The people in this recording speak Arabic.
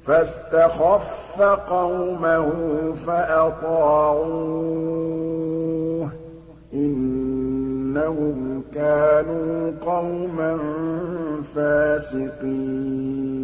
فَاسْتَخَفَّ قَوْمَهُ فَأَطَاعُوهُ ۚ إِنَّهُمْ كَانُوا قَوْمًا فَاسِقِينَ